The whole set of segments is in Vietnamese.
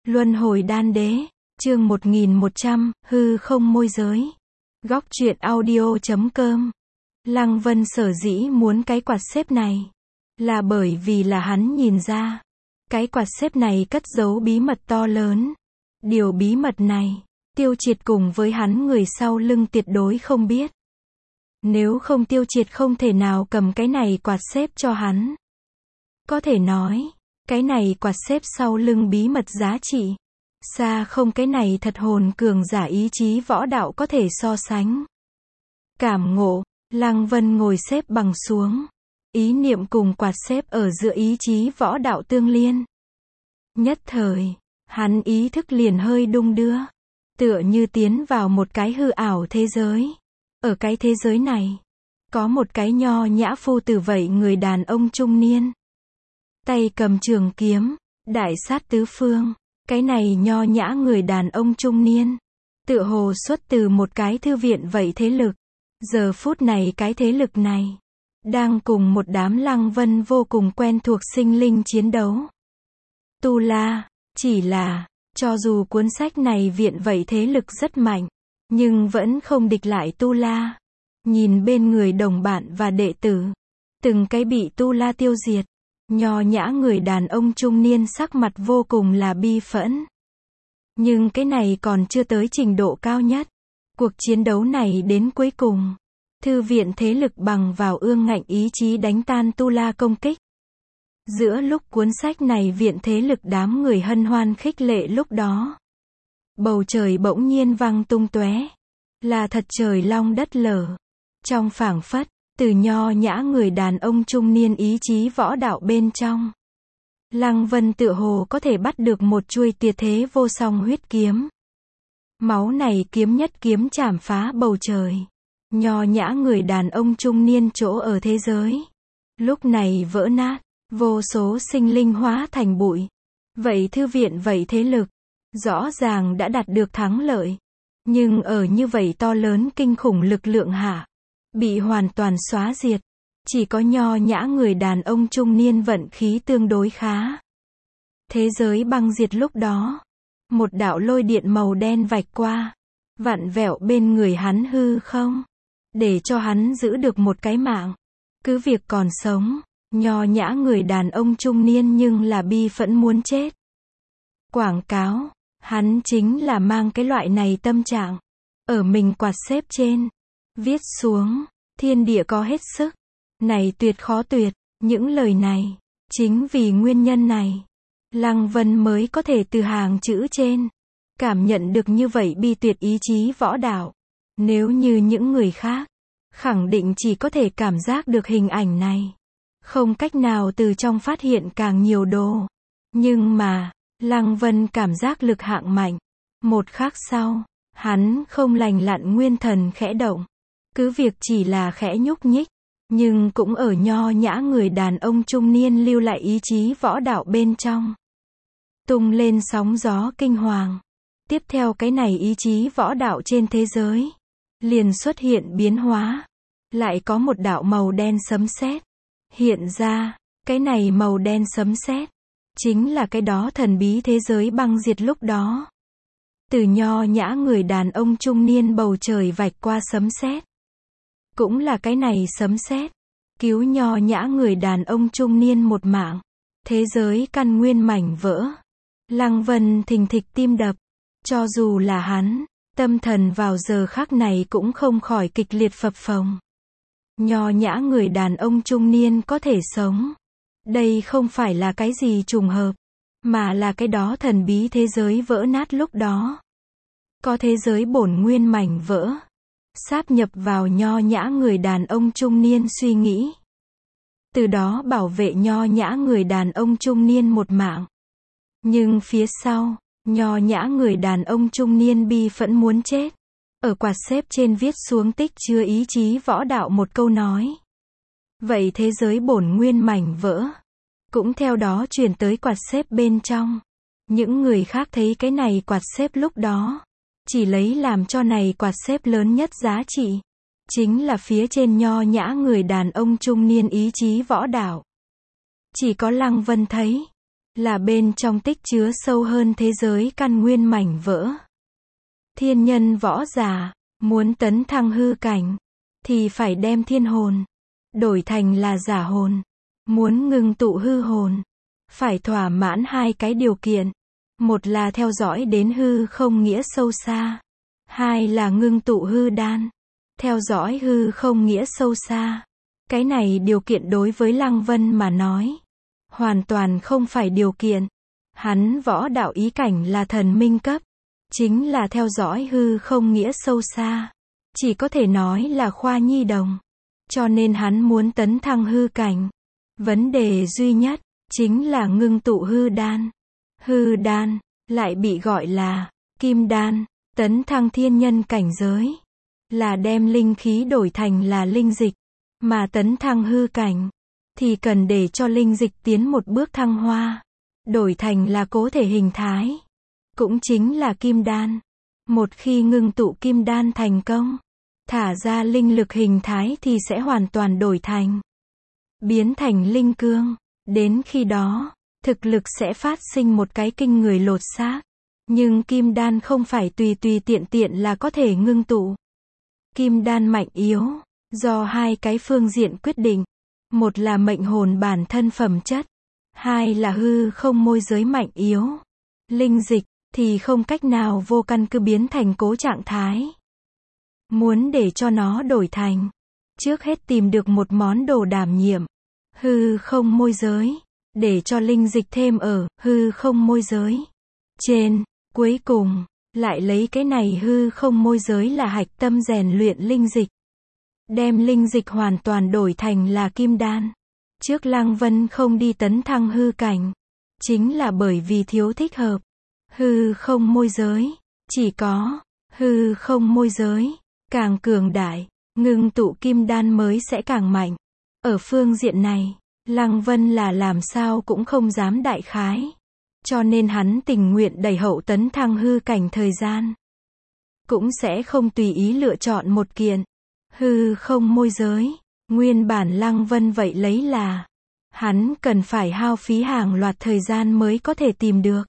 Luân hồi đan đế, chương 1100, hư không môi giới. Góc truyện audio.com. Lăng Vân sở dĩ muốn cái quạt xếp này, là bởi vì là hắn nhìn ra, cái quạt xếp này cất giấu bí mật to lớn. Điều bí mật này, Tiêu Triệt cùng với hắn người sau lưng tuyệt đối không biết. Nếu không Tiêu Triệt không thể nào cầm cái này quạt xếp cho hắn. Có thể nói, cái này quạt xếp sau lưng bí mật giá trị, xa không cái này thật hồn cường giả ý chí võ đạo có thể so sánh. Cảm ngộ, Lăng Vân ngồi xếp bằng xuống. Ý niệm cùng quạt xếp ở giữa ý chí võ đạo tương liên. Nhất thời, hắn ý thức liền hơi đung đưa. Tựa như tiến vào một cái hư ảo thế giới. Ở cái thế giới này, có một cái nho nhã phu tử vậy người đàn ông trung niên. Tay cầm trường kiếm, đại sát tứ phương. Cái này nho nhã người đàn ông trung niên, tựa hồ xuất từ một cái thư viện vậy thế lực. Giờ phút này cái thế lực này, đang cùng một đám Lăng Vân vô cùng quen thuộc sinh linh chiến đấu. Tu La, chỉ là, cho dù cuốn sách này viện vậy thế lực rất mạnh, nhưng vẫn không địch lại Tu La. Nhìn bên người đồng bạn và đệ tử, từng cái bị Tu La tiêu diệt. Nho nhã người đàn ông trung niên sắc mặt vô cùng là bi phẫn. Nhưng cái này còn chưa tới trình độ cao nhất. Cuộc chiến đấu này đến cuối cùng, thư viện thế lực bằng vào ương ngạnh ý chí đánh tan Tu La công kích. Giữa lúc cuốn sách này viện thế lực đám người hân hoan khích lệ lúc đó, bầu trời bỗng nhiên vang tung tóe, là thật trời long đất lở. Trong phảng phất, từ nho nhã người đàn ông trung niên ý chí võ đạo bên trong, Lăng Vân tựa hồ có thể bắt được một chuôi tuyệt thế vô song huyết kiếm. Máu này kiếm nhất kiếm chảm phá bầu trời. Nho nhã người đàn ông trung niên chỗ ở thế giới, lúc này vỡ nát, vô số sinh linh hóa thành bụi. Vậy thư viện vậy thế lực, rõ ràng đã đạt được thắng lợi. Nhưng ở như vậy to lớn kinh khủng lực lượng hạ, bị hoàn toàn xóa diệt. Chỉ có nho nhã người đàn ông trung niên vận khí tương đối khá. Thế giới băng diệt lúc đó, một đạo lôi điện màu đen vạch qua, vặn vẹo bên người hắn hư không, để cho hắn giữ được một cái mạng. Cứ việc còn sống, nho nhã người đàn ông trung niên nhưng là bi phẫn muốn chết. Quảng cáo, hắn chính là mang cái loại này tâm trạng, ở mình quạt xếp trên, viết xuống, thiên địa có hết sức, này tuyệt khó tuyệt. Những lời này, chính vì nguyên nhân này, Lăng Vân mới có thể từ hàng chữ trên, cảm nhận được như vậy bi tuyệt ý chí võ đạo. Nếu như những người khác, khẳng định chỉ có thể cảm giác được hình ảnh này, không cách nào từ trong phát hiện càng nhiều đồ. Nhưng mà, Lăng Vân cảm giác lực hạng mạnh. Một khắc sau, hắn không lành lặn nguyên thần khẽ động. Cứ việc chỉ là khẽ nhúc nhích, nhưng cũng ở nho nhã người đàn ông trung niên lưu lại ý chí võ đạo bên trong. Tung lên sóng gió kinh hoàng. Tiếp theo cái này ý chí võ đạo trên thế giới, liền xuất hiện biến hóa. Lại có một đạo màu đen sấm sét hiện ra. Cái này màu đen sấm sét chính là cái đó thần bí thế giới băng diệt lúc đó. Từ nho nhã người đàn ông trung niên bầu trời vạch qua sấm sét. Cũng là cái này sấm sét cứu nho nhã người đàn ông trung niên một mạng. Thế giới căn nguyên mảnh vỡ. Lăng Vân thình thịch tim đập. Cho dù là hắn, tâm thần vào giờ khắc này cũng không khỏi kịch liệt phập phồng. Nho nhã người đàn ông trung niên có thể sống. Đây không phải là cái gì trùng hợp, mà là cái đó thần bí thế giới vỡ nát lúc đó. Có thế giới bổn nguyên mảnh vỡ, sáp nhập vào nho nhã người đàn ông trung niên suy nghĩ. Từ đó bảo vệ nho nhã người đàn ông trung niên một mạng. Nhưng phía sau, nho nhã người đàn ông trung niên bi phẫn muốn chết. Ở quạt xếp trên viết xuống tích chứa ý chí võ đạo một câu nói. Vậy thế giới bổn nguyên mảnh vỡ, cũng theo đó truyền tới quạt xếp bên trong. Những người khác thấy cái này quạt xếp lúc đó, chỉ lấy làm cho này quạt xếp lớn nhất giá trị, chính là phía trên nho nhã người đàn ông trung niên ý chí võ đạo. Chỉ có Lăng Vân thấy, là bên trong tích chứa sâu hơn thế giới căn nguyên mảnh vỡ. Thiên nhân võ giả, muốn tấn thăng hư cảnh, thì phải đem thiên hồn đổi thành là giả hồn. Muốn ngưng tụ hư hồn, phải thỏa mãn hai cái điều kiện. Một là theo dõi đến hư không nghĩa sâu xa. Hai là ngưng tụ hư đan. Theo dõi hư không nghĩa sâu xa. Cái này điều kiện đối với Lăng Vân mà nói, hoàn toàn không phải điều kiện. Hắn võ đạo ý cảnh là thần minh cấp, chính là theo dõi hư không nghĩa sâu xa. Chỉ có thể nói là khoa nhi đồng. Cho nên hắn muốn tấn thăng hư cảnh. Vấn đề duy nhất, chính là ngưng tụ hư đan. Hư đan, lại bị gọi là kim đan. Tấn thăng thiên nhân cảnh giới, là đem linh khí đổi thành là linh dịch. Mà tấn thăng hư cảnh, thì cần để cho linh dịch tiến một bước thăng hoa. Đổi thành là cố thể hình thái. Cũng chính là kim đan. Một khi ngưng tụ kim đan thành công, thả ra linh lực hình thái thì sẽ hoàn toàn đổi thành, biến thành linh cương. Đến khi đó, thực lực sẽ phát sinh một cái kinh người lột xác. Nhưng kim đan không phải tùy tùy tiện tiện là có thể ngưng tụ. Kim đan mạnh yếu, do hai cái phương diện quyết định. Một là mệnh hồn bản thân phẩm chất. Hai là hư không môi giới mạnh yếu. Linh dịch, thì không cách nào vô căn cứ biến thành cố trạng thái. Muốn để cho nó đổi thành, trước hết tìm được một món đồ đảm nhiệm. Hư không môi giới, để cho linh dịch thêm ở hư không môi giới trên. Cuối cùng, lại lấy cái này hư không môi giới là hạch tâm rèn luyện linh dịch. Đem linh dịch hoàn toàn đổi thành là kim đan. Trước Lăng Vân không đi tấn thăng hư cảnh, chính là bởi vì thiếu thích hợp. Hư không môi giới, chỉ có hư không môi giới càng cường đại, ngưng tụ kim đan mới sẽ càng mạnh. Ở phương diện này, Lăng Vân là làm sao cũng không dám đại khái. Cho nên hắn tình nguyện đẩy hậu tấn thăng hư cảnh thời gian. Cũng sẽ không tùy ý lựa chọn một kiện. Hư không môi giới, nguyên bản Lăng Vân vậy lấy là, hắn cần phải hao phí hàng loạt thời gian mới có thể tìm được.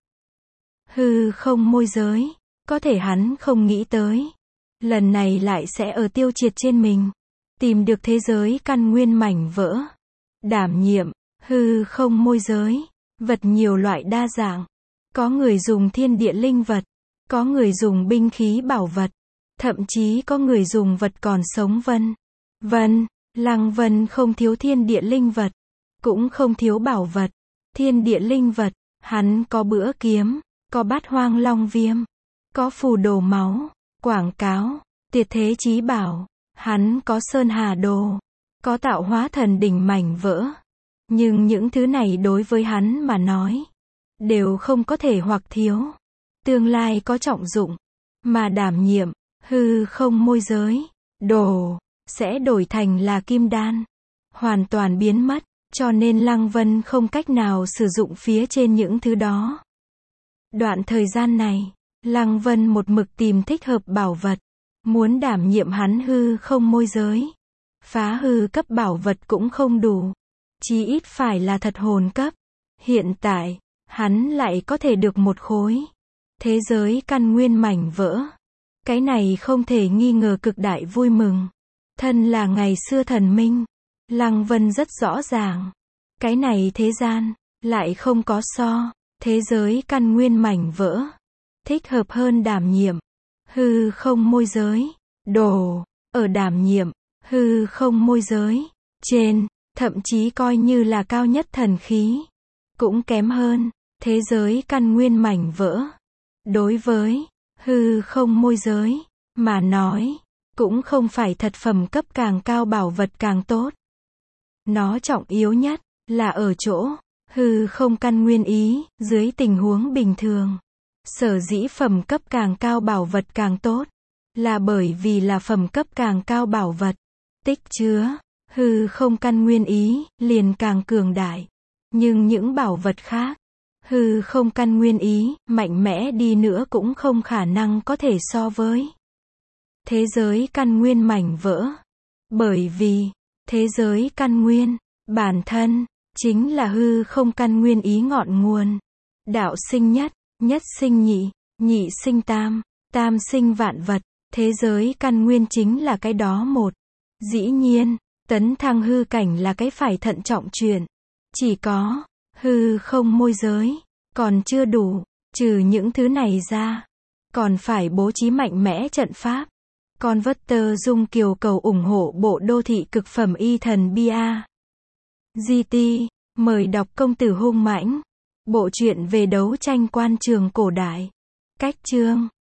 Hư không môi giới, có thể hắn không nghĩ tới. Lần này lại sẽ ở tiêu triệt trên mình. Tìm được thế giới căn nguyên mảnh vỡ. Đảm nhiệm, hư không môi giới. Vật nhiều loại đa dạng. Có người dùng thiên địa linh vật. Có người dùng binh khí bảo vật. Thậm chí có người dùng vật còn sống vân. Lăng Vân không thiếu thiên địa linh vật. Cũng không thiếu bảo vật. Thiên địa linh vật, hắn có bữa kiếm. Có bát hoang long viêm. Có phù đồ máu. Quảng cáo. Tuyệt thế chí bảo. Hắn có sơn hà đồ. Có tạo hóa thần đỉnh mảnh vỡ. Nhưng những thứ này đối với hắn mà nói, đều không có thể hoặc thiếu. Tương lai có trọng dụng. Mà đảm nhiệm, hư không môi giới, đồ, sẽ đổi thành là kim đan. Hoàn toàn biến mất, cho nên Lăng Vân không cách nào sử dụng phía trên những thứ đó. Đoạn thời gian này, Lăng Vân một mực tìm thích hợp bảo vật. Muốn đảm nhiệm hắn hư không môi giới. Phá hư cấp bảo vật cũng không đủ. Chí ít phải là thật hồn cấp. Hiện tại, hắn lại có thể được một khối thế giới căn nguyên mảnh vỡ. Cái này không thể nghi ngờ cực đại vui mừng. Thân là ngày xưa thần minh, Lăng Vân rất rõ ràng. Cái này thế gian, lại không có so. Thế giới căn nguyên mảnh vỡ. Thích hợp hơn đảm nhiệm. Hư không môi giới. Đồ. Ở đảm nhiệm. Hư không môi giới. Trên. Thậm chí coi như là cao nhất thần khí. Cũng kém hơn. Thế giới căn nguyên mảnh vỡ. Đối với hư không môi giới mà nói, cũng không phải thật phẩm cấp càng cao bảo vật càng tốt. Nó trọng yếu nhất là ở chỗ hư không căn nguyên ý, dưới tình huống bình thường. Sở dĩ phẩm cấp càng cao bảo vật càng tốt, là bởi vì là phẩm cấp càng cao bảo vật, tích chứa hư không căn nguyên ý, liền càng cường đại. Nhưng những bảo vật khác, hư không căn nguyên ý, mạnh mẽ đi nữa cũng không khả năng có thể so với thế giới căn nguyên mảnh vỡ. Bởi vì, thế giới căn nguyên, bản thân, chính là hư không căn nguyên ý ngọn nguồn. Đạo sinh nhất, nhất sinh nhị, nhị sinh tam, tam sinh vạn vật, thế giới căn nguyên chính là cái đó một. Dĩ nhiên, tấn thăng hư cảnh là cái phải thận trọng chuyện. Chỉ có hư không môi giới, còn chưa đủ, trừ những thứ này ra, còn phải bố trí mạnh mẽ trận pháp. Converter Dung Kiều cầu ủng hộ bộ đô thị cực phẩm y thần bia. GT, mời đọc Công tử hung mãnh. Bộ truyện về đấu tranh quan trường cổ đại. Cách chương